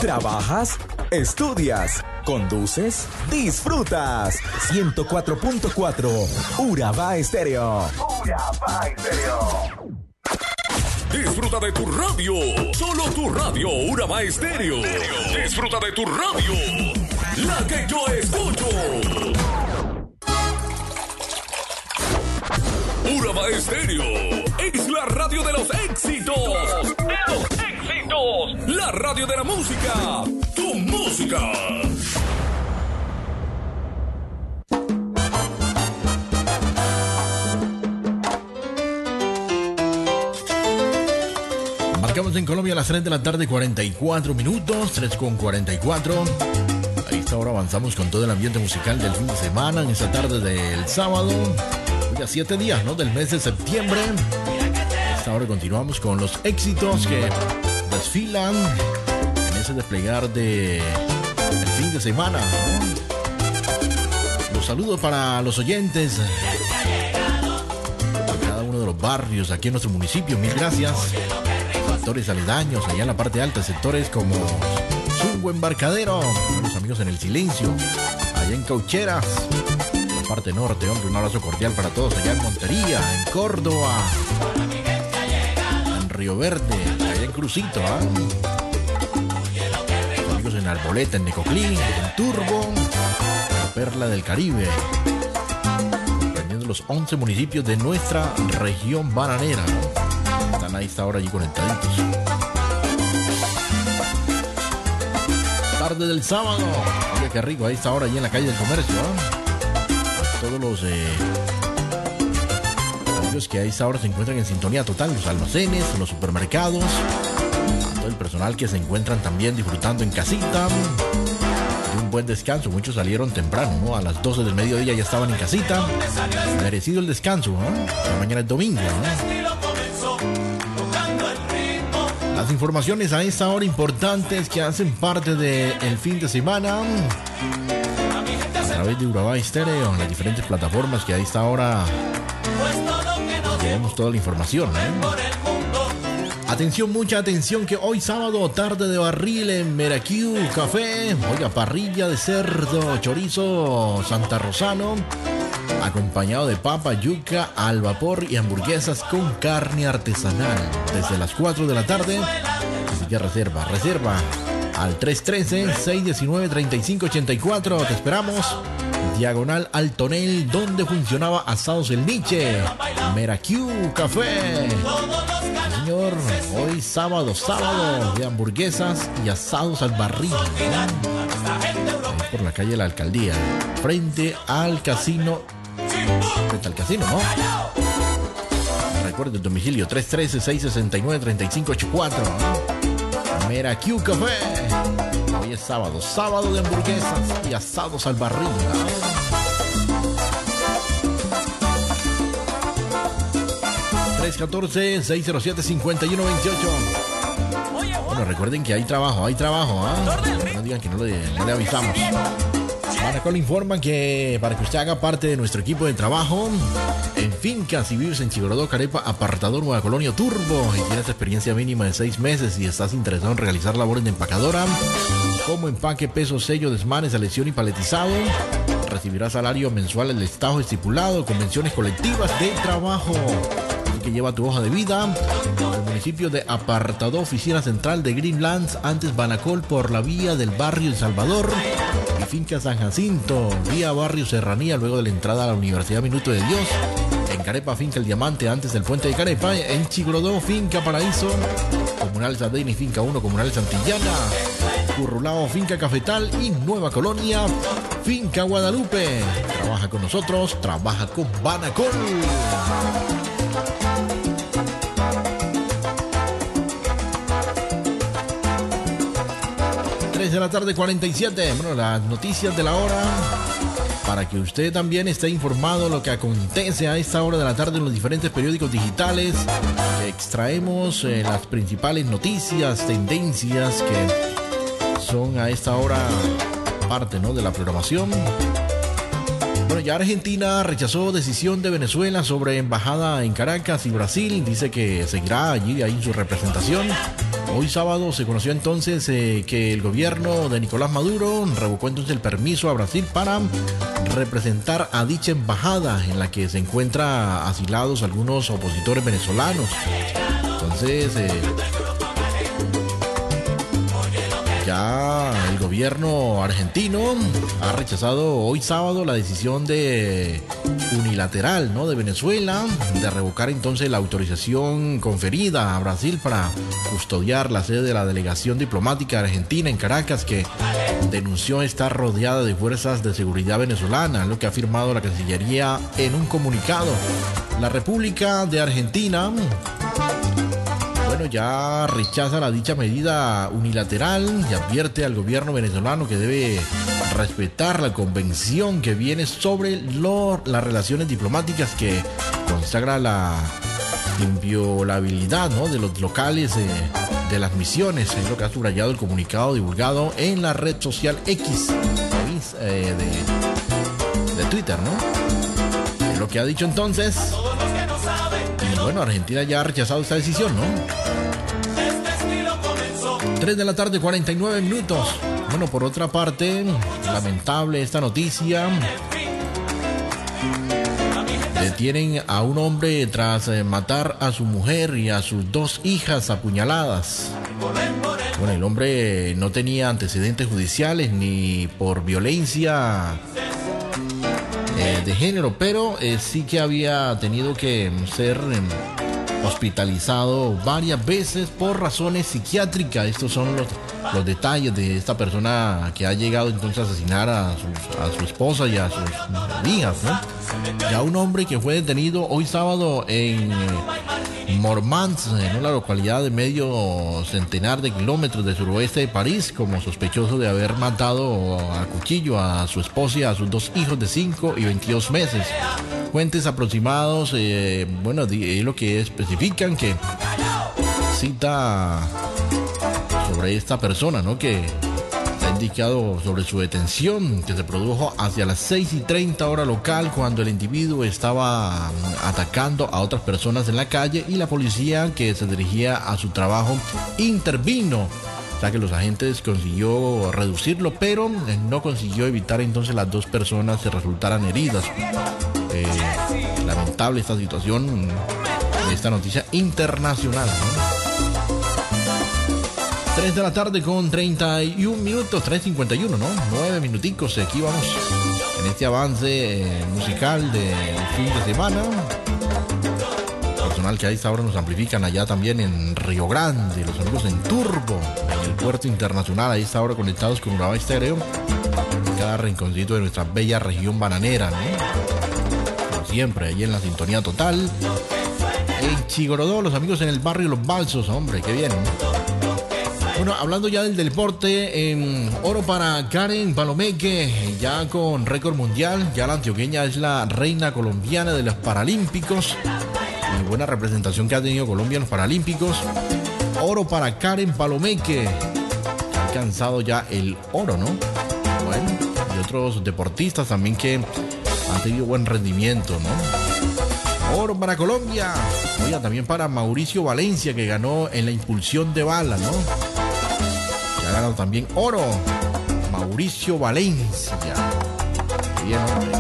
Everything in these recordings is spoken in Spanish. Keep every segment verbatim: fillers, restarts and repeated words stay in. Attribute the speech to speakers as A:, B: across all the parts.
A: ¿Trabajas? ¿Estudias? ¿Conduces? ¡Disfrutas! ciento cuatro punto cuatro Urabá Estéreo. Urabá Estéreo.
B: Disfruta de tu radio. Solo tu radio, Urabá Estéreo. Disfruta de tu radio. La que yo escucho. Urabá Estéreo es la radio de los éxitos. ¡De los éxitos! La radio de la música. Tu música.
C: Marcamos en Colombia a las tres de la tarde, cuarenta y cuatro minutos, tres con cuarenta y cuatro. A esta hora avanzamos con todo el ambiente musical del fin de semana, en esta tarde del sábado. Ya siete días, ¿no?, del mes de septiembre. A esta hora continuamos con los éxitos que desfilan en ese desplegar de el fin de semana, ¿no? Los saludos para los oyentes de cada uno de los barrios aquí en nuestro municipio. Mil gracias. Sectores aledaños, allá en la parte alta, sectores como Zungo, Embarcadero, los amigos en El Silencio, allá en Caucheras, la parte norte, hombre, un abrazo cordial para todos, allá en Montería, en Córdoba, en Río Verde, allá en Crucito, ¿eh? Los amigos en Arboleta, en Necoclí, en Turbo, en la Perla del Caribe, comprendiendo los once municipios de nuestra región bananera, ¿no? Están a esta hora allí conectaditos. Tarde del sábado. Oye, qué rico, a esta hora allí en la calle del comercio, ¿eh? A todos los eh, amigos que a esta hora se encuentran en sintonía total, los almacenes, los supermercados, a todo el personal que se encuentran también disfrutando en casita de un buen descanso. Muchos salieron temprano, ¿no? A las doce del mediodía ya estaban en casita. Merecido el descanso, ¿no? La mañana es domingo, ¿no? Las informaciones a esta hora importantes que hacen parte del fin de semana a través de Urabá Estéreo, en las diferentes plataformas que a esta hora tenemos toda la información, ¿eh? Atención, mucha atención, que hoy sábado, tarde de barril en Meraquiu Café. Oiga, parrilla de cerdo, chorizo Santa Rosano, acompañado de papa, yuca al vapor y hamburguesas con carne artesanal. Desde las cuatro de la tarde. Así que reserva, reserva al tres uno tres, seis uno nueve, tres cinco ocho cuatro. Te esperamos. Diagonal al Tonel, donde funcionaba Asados El Niche. Meraquiu Café. Señor, hoy sábado, sábado de hamburguesas y asados al barril, ¿no? Ahí por la calle de la Alcaldía, frente al casino. Frente al casino, ¿no? Recuerda el domicilio tres uno tres, seis seis nueve, tres cinco ocho cuatro. Meraquiu Café. Hoy es sábado, sábado de hamburguesas y asados al barril, ¿no? tres uno cuatro, seis cero siete, cinco uno dos ocho. Bueno, recuerden que hay trabajo, hay trabajo, ¿eh? No digan que no le, no le avisamos. Banacol informa que para que usted haga parte de nuestro equipo de trabajo en fincas y vives en Chigorodó, Carepa, apartador Nueva Colonia Turbo, y tienes experiencia mínima de seis meses y estás interesado en realizar labores de empacadora como empaque, peso, sello, desmanes, selección y paletizado, recibirás salario mensual el estado estipulado, convenciones colectivas de trabajo. Que lleva tu hoja de vida. El municipio de Apartado, oficina central de Greenlands, antes Banacol, por la vía del barrio El Salvador, y finca San Jacinto, vía barrio Serranía, luego de la entrada a la Universidad Minuto de Dios. En Carepa, finca El Diamante, antes del puente de Carepa. En Chigorodó, finca Paraíso, comunal Sadeni, finca uno, comunal Santillana. Currulao, finca Cafetal. Y Nueva Colonia, finca Guadalupe. Trabaja con nosotros, trabaja con Banacol. De la tarde, cuarenta y siete. Bueno, las noticias de la hora, para que usted también esté informado de lo que acontece a esta hora de la tarde en los diferentes periódicos digitales, que extraemos eh, las principales noticias, tendencias que son a esta hora parte, ¿no?, de la programación. Bueno, ya Argentina rechazó decisión de Venezuela sobre embajada en Caracas, y Brasil dice que seguirá allí ahí en su representación. Hoy sábado se conoció entonces eh, que el gobierno de Nicolás Maduro revocó entonces el permiso a Brasil para representar a dicha embajada en la que se encuentran asilados algunos opositores venezolanos. Entonces, eh, ya el gobierno argentino ha rechazado hoy sábado la decisión de unilateral, ¿no?, de Venezuela de revocar entonces la autorización conferida a Brasil para custodiar la sede de la delegación diplomática argentina en Caracas, que denunció estar rodeada de fuerzas de seguridad venezolanas, lo que ha afirmado la Cancillería en un comunicado. La República de Argentina, bueno, ya rechaza la dicha medida unilateral y advierte al gobierno venezolano que debe respetar la convención que viene sobre lo, las relaciones diplomáticas, que consagra la inviolabilidad, ¿no?, de los locales eh, de las misiones. Es lo que ha subrayado el comunicado divulgado en la red social X eh, de, de Twitter, ¿no? Es lo que ha dicho entonces. Y bueno, Argentina ya ha rechazado esta decisión, ¿no? tres de la tarde, cuarenta y nueve minutos. Bueno, por otra parte, lamentable esta noticia. Detienen a un hombre tras eh, matar a su mujer y a sus dos hijas apuñaladas. Bueno, el hombre no tenía antecedentes judiciales ni por violencia eh, de género, pero eh, sí que había tenido que ser eh, hospitalizado varias veces por razones psiquiátricas. Estos son los, los detalles de esta persona que ha llegado entonces a asesinar a, sus, a su esposa y a sus hijas, ¿no? Ya un hombre que fue detenido hoy sábado en Mormants, en una localidad de medio centenar de kilómetros del suroeste de París, como sospechoso de haber matado a cuchillo a su esposa y a sus dos hijos de cinco y veintidós meses. Fuentes aproximados, eh, bueno, es lo que especifican, que cita sobre esta persona, ¿no?, que ha indicado sobre su detención, que se produjo hacia las seis y treinta hora local, cuando el individuo estaba atacando a otras personas en la calle y la policía, que se dirigía a su trabajo, intervino. O sea que los agentes consiguió reducirlo, pero no consiguió evitar entonces las dos personas se resultaran heridas. Eh, lamentable esta situación, esta noticia internacional, ¿no? tres de la tarde con treinta y un minutos, tres cincuenta y uno, ¿no? nueve minuticos, aquí vamos en este avance eh, musical del fin de semana. Personal que a esta hora nos amplifican allá también en Río Grande, los amigos en Turbo, en el puerto internacional, a esta hora conectados con Urabá Estéreo, en cada rinconcito de nuestra bella región bananera, ¿no? Como siempre, ahí en la sintonía total. En Chigorodó, los amigos en el barrio Los Balsos, hombre, qué bien, ¿no? Bueno, hablando ya del deporte, en oro para Karen Palomeque, ya con récord mundial. Ya la antioqueña es la reina colombiana de los Paralímpicos. Y buena representación que ha tenido Colombia en los Paralímpicos. Oro para Karen Palomeque. Ha alcanzado ya el oro, ¿no? Bueno, y otros deportistas también que han tenido buen rendimiento, ¿no? Oro para Colombia. Oiga, también para Mauricio Valencia, que ganó en la impulsión de bala, ¿no? Ya ha ganado también oro Mauricio Valencia. Bien, hombre.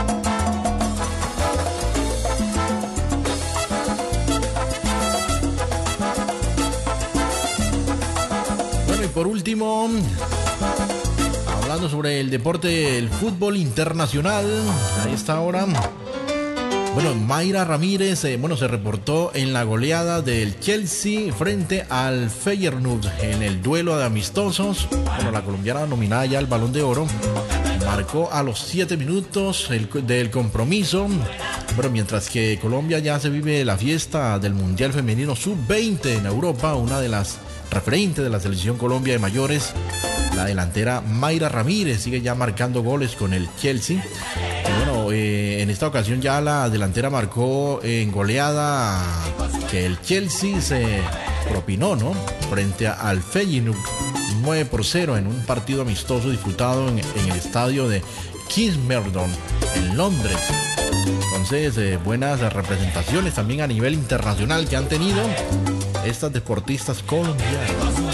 C: Bueno, y por último, hablando sobre el deporte, el fútbol internacional, a esta hora, bueno, Mayra Ramírez, eh, bueno, se reportó en la goleada del Chelsea frente al Feyenoord en el duelo de amistosos. Bueno, la colombiana nominada ya al Balón de Oro marcó a los siete minutos el, del compromiso. Bueno, mientras que Colombia ya se vive la fiesta del Mundial Femenino sub veinte en Europa, una de las referentes de la selección Colombia de mayores, la delantera Mayra Ramírez, sigue ya marcando goles con el Chelsea. Y bueno, eh, en esta ocasión ya la delantera marcó en goleada que el Chelsea se propinó, ¿no?, frente al Feyenoord, nueve por cero en un partido amistoso disputado en, en el estadio de Kingsmeadow en Londres. Entonces, eh, buenas representaciones también a nivel internacional que han tenido. estas deportistas colombianas.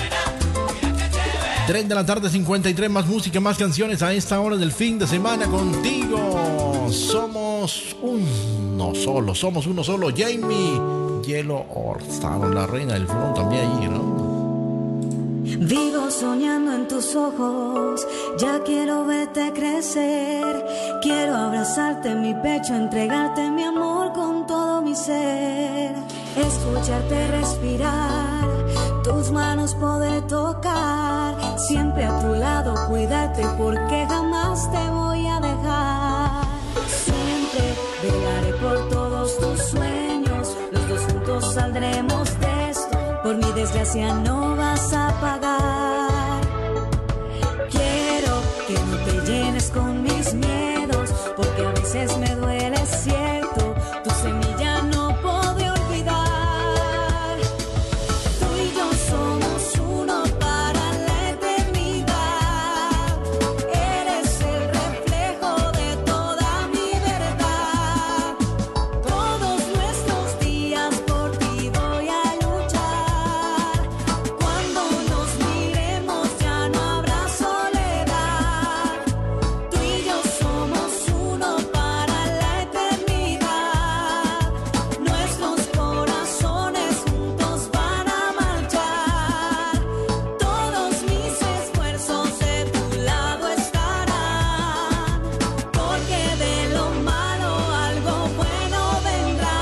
C: tres de la tarde, cincuenta y tres, más música, más canciones a esta hora del fin de semana contigo. Somos uno solo, somos uno solo. Jamie Yellow Orstad, la reina del flow también allí, ¿no?
D: Vivo soñando en tus ojos, ya quiero verte crecer. Quiero abrazarte en mi pecho, entregarte mi amor con todo mi ser. Escucharte respirar, tus manos poder tocar. Siempre a tu lado cuidarte porque jamás te voy a dejar. Siempre velaré por todos tus sueños, los dos juntos saldremos de esto. Por mi desgracia no vas a pagar. Quiero que no te llenes con mis miedos, porque a veces me duele, es cierto. Tu semilla no podré olvidar. Tú y yo somos uno para la eternidad. Eres el reflejo de toda mi verdad. Todos nuestros días por ti voy a luchar. Cuando nos miremos ya no habrá soledad. Tú y yo somos uno para la eternidad. Nuestros corazones juntos van a marchar. Todos mis esfuerzos de tu lado estarán, porque de lo malo algo bueno vendrá.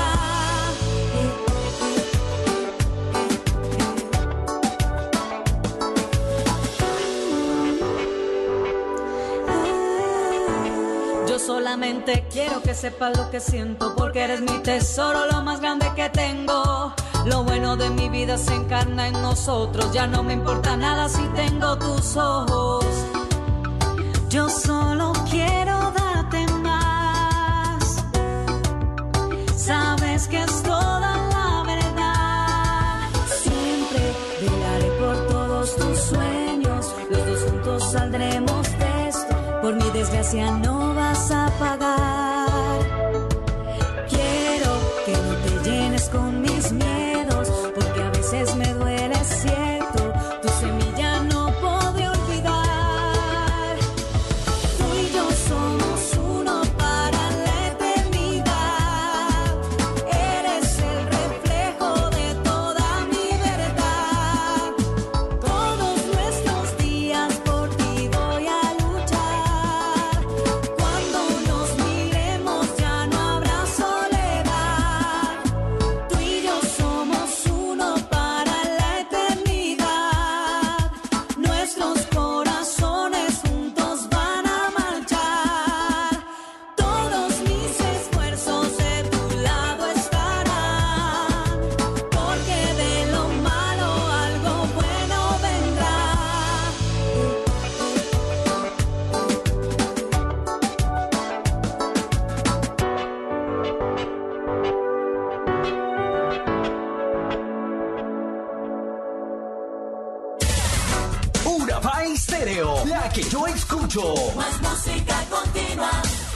D: Yo solamente quiero que sepas lo que siento, porque eres mi tesoro, lo más grande que tengo. Lo bueno de mi vida se encarna en nosotros. Ya no me importa nada si tengo tus ojos. Yo solo quiero darte más. Sabes que es toda la verdad. Siempre velaré por todos tus sueños. Los dos juntos saldremos de esto. Por mi desgracia no vas a pagar. Quiero que no te llenes con mis miedos, porque a veces me duele, es cierto. Tu semilla no podré olvidar. Tú y yo somos uno para la eternidad. Eres el reflejo de toda mi verdad. Todos nuestros días por ti voy a luchar. Cuando nos miremos ya no habrá soledad. Tú y yo somos uno para la eternidad. Nuestros corazones juntos van a marchar. Todos mis esfuerzos de tu lado estarán, porque de lo malo algo bueno vendrá.
A: Urabá Estéreo, la que yo escucho.
E: Más música continua.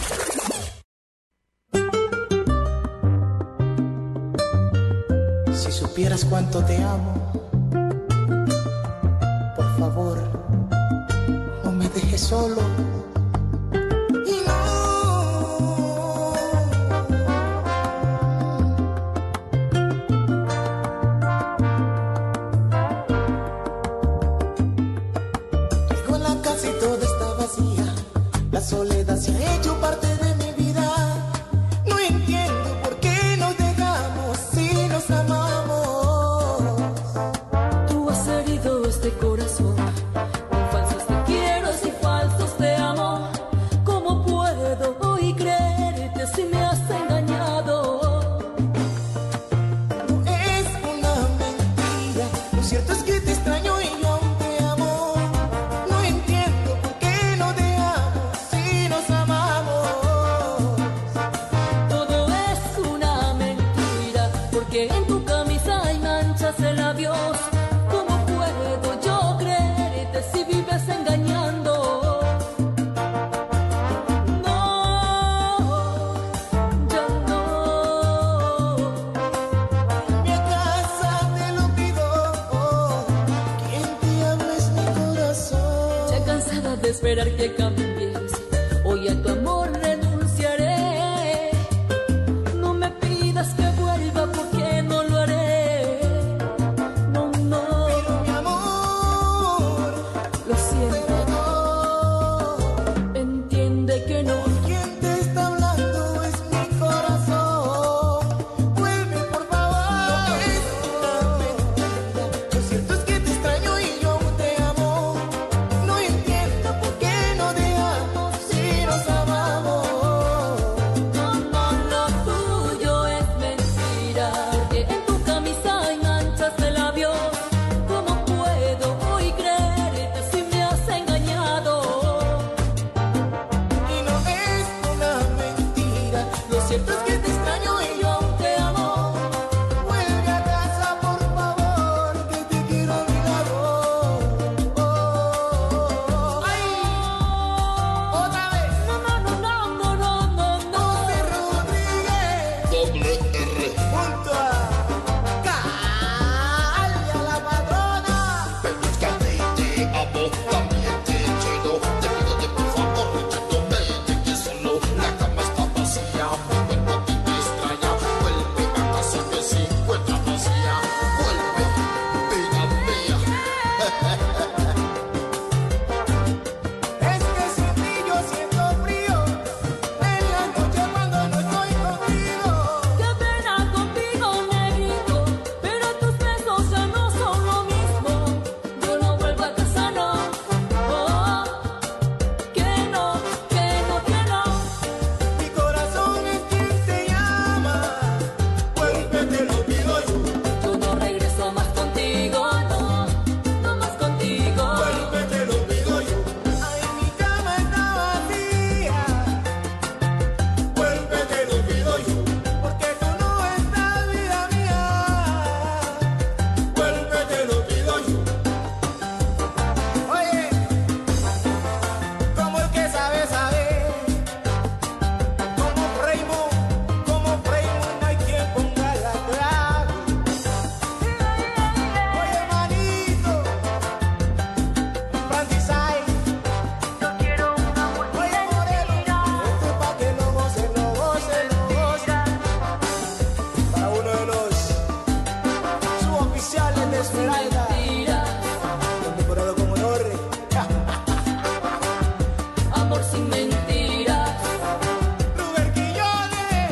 F: Si supieras cuánto te amo, por favor, no me dejes solo. Y no. Llego a la casa y todo está vacía. La soledad se ha hecho parte de mi vida. No entiendo por qué nos dejamos si nos amamos.
D: Tú has herido este corazón con falsos te quiero y falsos te amo. ¿Cómo puedo hoy creerte si me has engañado?
F: No es una mentira. Lo cierto es que te extraño y yo aún te amo. No entiendo por qué nos dejamos si nos amamos.
G: de esperar que cambies. Hoy a tu amor renunciaré. No me pidas que vuelva porque no lo haré. No, no.
F: Pero mi amor,
G: lo siento. Entiende que no.
F: quien te está hablando es mi corazón. Vuelve por favor. No es una mentira. Lo cierto es que te extraño y yo aún te amo. No entiendo por qué no dejamos si nos amamos.
G: No, no, lo tuyo es mentira. Porque en tu camisa hay manchas de labios. ¿Cómo puedo hoy creerte si me has engañado?
F: Y no es una mentira. Lo cierto es que te extraño y yo aún te amo. Vuelve a casa por favor, que te quiero a mi lado. Oh, ay, otra vez.
G: No, no, no, no, no, no, no, no.
F: José Rodríguez.
H: Doble R.
F: Junto a Calia la patrona.
H: Búscate, te amo, también te quiero. Te pido de por favor, ya no me dejes solo. La cama está vacía, mi cuerpo a ti te extraña. Vuelve a casa que se encuentra vacía. Vuelve, vida mía.
F: Es que sin ti yo siento frío. En la noche cuando no estoy contigo.
G: Qué pena contigo, negrito, pero tus besos ya no son lo mismo. Yo no vuelvo a casa, no. Oh, que no, que no, que no.
F: Mi corazón es quien te llama. Vuelve, te lo pido yo.
G: Yo no regreso más contigo, no, no más contigo.
F: Vuelve, te lo pido yo. Ay, mi cama está vacía. Vuelve, te lo pido yo. Porque tú no estás, vida mía. Vuelve, te lo pido yo. Oye, como el que sabe, sabe. Como Raymond, como Raymond, no hay quien ponga la clave. Oye, manito, Francisay,
G: Yo quiero una mujer.
F: oye, Moreno, este pa' que lo goce, lo goce, lo goce. Para uno de los suboficiales de Esmeralda, condecorado con honor.
G: Amor sin mentiras,
F: Ruber Quiñones,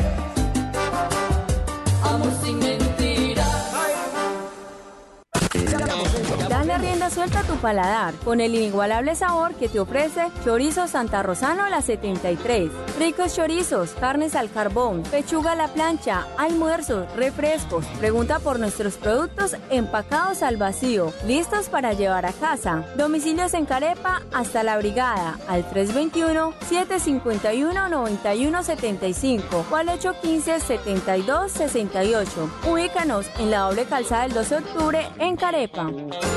G: amor sin mentiras.
F: ay,
I: Dale rienda suelta a tu paladar con el inigualable sabor que te ofrece Chorizo Santa Rosano La setenta y tres. Ricos chorizos, carnes al carbón, pechuga a la plancha, almuerzos, refrescos. Pregunta por nuestros productos empacados al vacío, listos para llevar a casa. Domicilios en Carepa hasta La Brigada al tres dos uno, siete cinco uno, nueve uno siete cinco o al ocho uno cinco, siete dos seis ocho. Ubícanos en la doble calzada del doce de octubre en Carepa.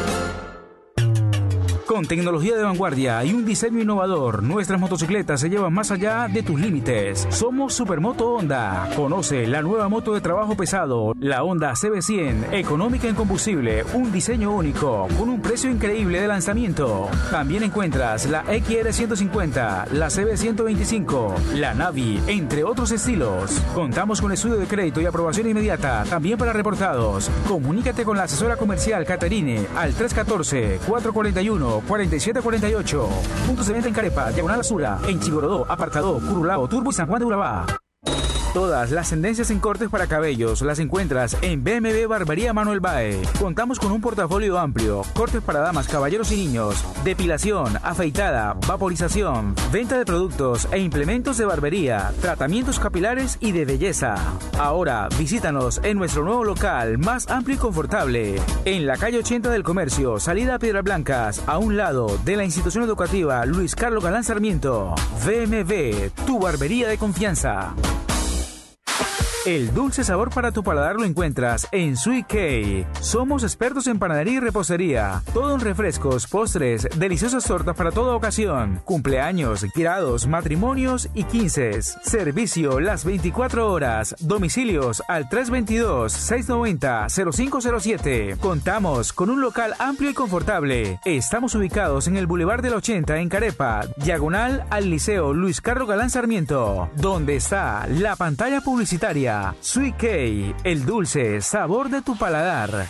J: Con tecnología de vanguardia y un diseño innovador, nuestras motocicletas se llevan más allá de tus límites. Somos Supermoto Honda. Conoce la nueva moto de trabajo pesado, la Honda C B cien, económica en combustible, un diseño único, con un precio increíble de lanzamiento. También encuentras la X R ciento cincuenta, la C B ciento veinticinco, la Navi, entre otros estilos. Contamos con estudio de crédito y aprobación inmediata, también para reportados. Comunícate con la asesora comercial Caterine al tres uno cuatro, cuatro cuatro uno, cuatro siete cuatro ocho. Puntos de venta en Carepa, Diagonal Azura, en Chigorodó, Apartadó, Curulao, Turbo y San Juan de Urabá. Todas las tendencias en cortes para cabellos las encuentras en B M W Barbería Manuel Bae. Contamos con un portafolio amplio, cortes para damas, caballeros y niños, depilación, afeitada, vaporización, venta de productos e implementos de barbería, tratamientos capilares y de belleza. Ahora visítanos en nuestro nuevo local más amplio y confortable, en la calle ochenta del Comercio, salida a Piedras Blancas, a un lado de la institución educativa Luis Carlos Galán Sarmiento. B M W, tu barbería de confianza. El dulce sabor para tu paladar lo encuentras en Sweet Cake. Somos expertos en panadería y repostería. Todo en refrescos, postres, deliciosas tortas para toda ocasión. Cumpleaños, grados, matrimonios y quinces. Servicio las veinticuatro horas. Domicilios al tres dos dos, seis nueve cero, cero cinco cero siete. Contamos con un local amplio y confortable. Estamos ubicados en el Boulevard del ochenta en Carepa, diagonal al Liceo Luis Carlos Galán Sarmiento, donde está la pantalla publicitaria. Sweet Cake, el dulce sabor de tu paladar.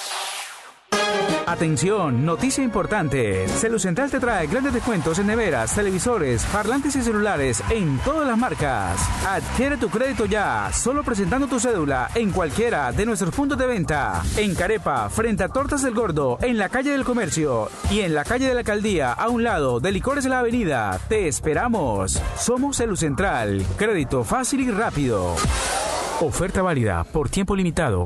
J: Atención, noticia importante. Celucentral te trae grandes descuentos en neveras, televisores, parlantes y celulares en todas las marcas. Adquiere tu crédito ya, solo presentando tu cédula en cualquiera de nuestros puntos de venta. En Carepa, frente a Tortas del Gordo, en la calle del Comercio y en la calle de la Alcaldía, a un lado de Licores de la Avenida. Te esperamos. Somos Celucentral, crédito fácil y rápido. Oferta válida por tiempo limitado.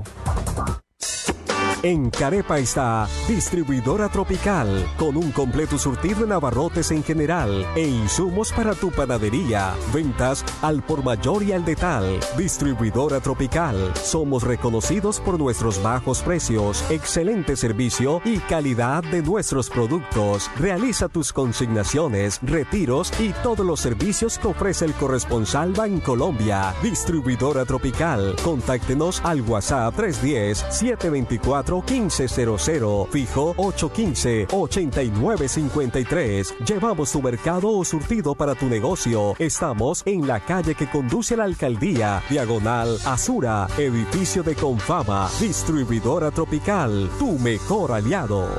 K: En Carepa está Distribuidora Tropical, con un completo surtido en abarrotes en general e insumos para tu panadería. Ventas al por mayor y al detal. Distribuidora Tropical. Somos reconocidos por nuestros bajos precios, excelente servicio y calidad de nuestros productos. Realiza tus consignaciones, retiros y todos los servicios que ofrece el corresponsal Bancolombia. Distribuidora Tropical. Contáctenos al WhatsApp tres uno cero, siete dos cuatro, uno cinco cero cero, fijo ocho uno cinco, ocho nueve cinco tres. Llevamos tu mercado o surtido para tu negocio. Estamos en la calle que conduce a la alcaldía, diagonal Azura, edificio de Confama. Distribuidora Tropical, tu mejor aliado.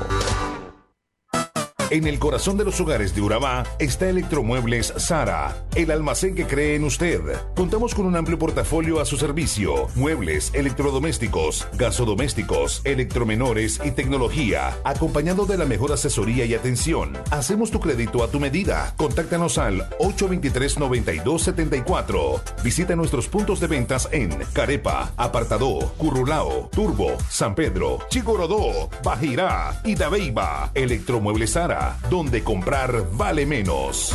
B: En el corazón de los hogares de Urabá está Electromuebles Sara, el almacén que cree en usted. Contamos con un amplio portafolio a su servicio: muebles, electrodomésticos, gasodomésticos, electromenores y tecnología, acompañado de la mejor asesoría y atención. Hacemos tu crédito a tu medida. Contáctanos al ocho dos tres, nueve dos siete cuatro. Visita nuestros puntos de ventas en Carepa, Apartadó, Currulao, Turbo, San Pedro, Chigorodó, Bajirá y Dabeiba. Electromuebles Sara, donde comprar vale menos.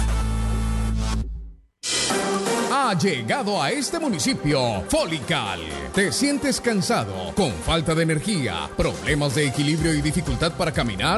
L: Ha llegado a este municipio Folical. ¿Te sientes cansado, con falta de energía, problemas de equilibrio y dificultad para caminar?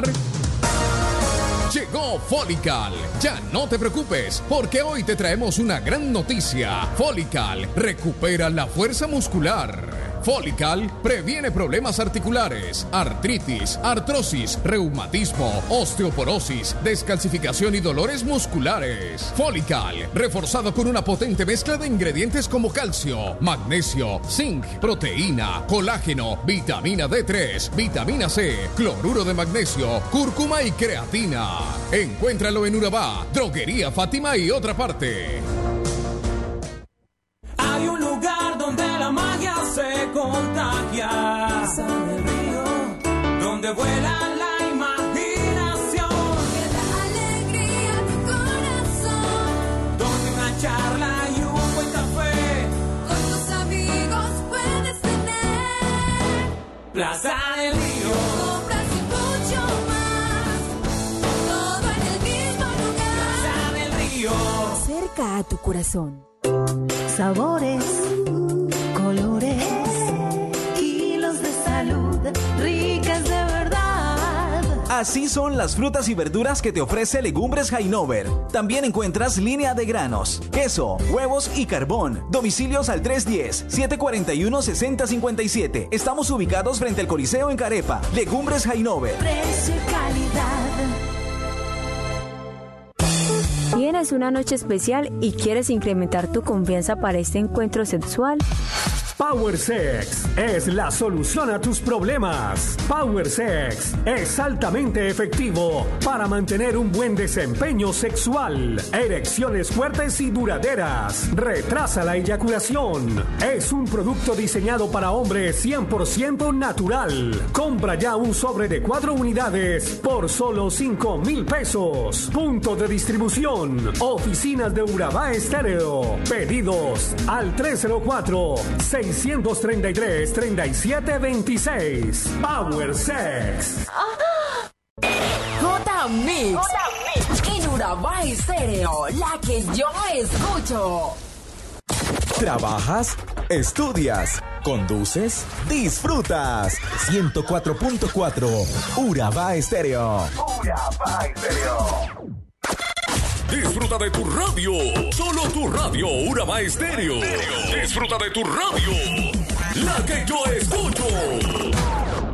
L: Llegó Folical. Ya no te preocupes, porque hoy te traemos una gran noticia. Folical recupera la fuerza muscular. Folical previene problemas articulares, artritis, artrosis, reumatismo, osteoporosis, descalcificación y dolores musculares. Folical, reforzado con una potente mezcla de ingredientes como calcio, magnesio, zinc, proteína, colágeno, vitamina D tres, vitamina C, cloruro de magnesio, cúrcuma y creatina. Encuéntralo en Urabá, Droguería Fátima y otra parte.
M: Hay un lugar donde la magia se contagia, San el río, donde vuela la imaginación,
G: que da alegría a tu corazón,
M: donde una charla y un buen café,
G: con tus amigos puedes tener
M: Plaza del Río,
G: compras y mucho más, todo en el mismo lugar,
M: Plaza del Río,
I: cerca a tu corazón.
D: Sabores, colores, kilos de salud, ricas de verdad.
A: Así son las frutas y verduras que te ofrece Legumbres Jainover. También encuentras línea de granos, queso, huevos y carbón. Domicilios al tres uno cero, siete cuatro uno, seis cero cinco siete. Estamos ubicados frente al Coliseo en Carepa. Legumbres Jainover.
D: Precio y calidad.
I: ¿Tienes una noche especial y quieres incrementar tu confianza para este encuentro sexual?
N: Power Sex es la solución a tus problemas. Power Sex es altamente efectivo para mantener un buen desempeño sexual, erecciones fuertes y duraderas. Retrasa la eyaculación. Es un producto diseñado para hombres cien por ciento natural. Compra ya un sobre de cuatro unidades por solo cinco mil pesos. Punto de distribución: oficinas de Urabá Estéreo. Pedidos al tres cero cuatro, seis tres tres, tres siete dos seis. Power Sex.
O: J-Mix. En Urabá Estéreo, la que yo escucho.
K: ¿Trabajas?
P: estudias, conduces, disfrutas. ciento cuatro punto cuatro Urabá Estéreo.
Q: Urabá Estéreo.
R: Disfruta de tu radio. Solo tu radio, Urabá Estéreo. Disfruta de tu radio. La que yo escucho.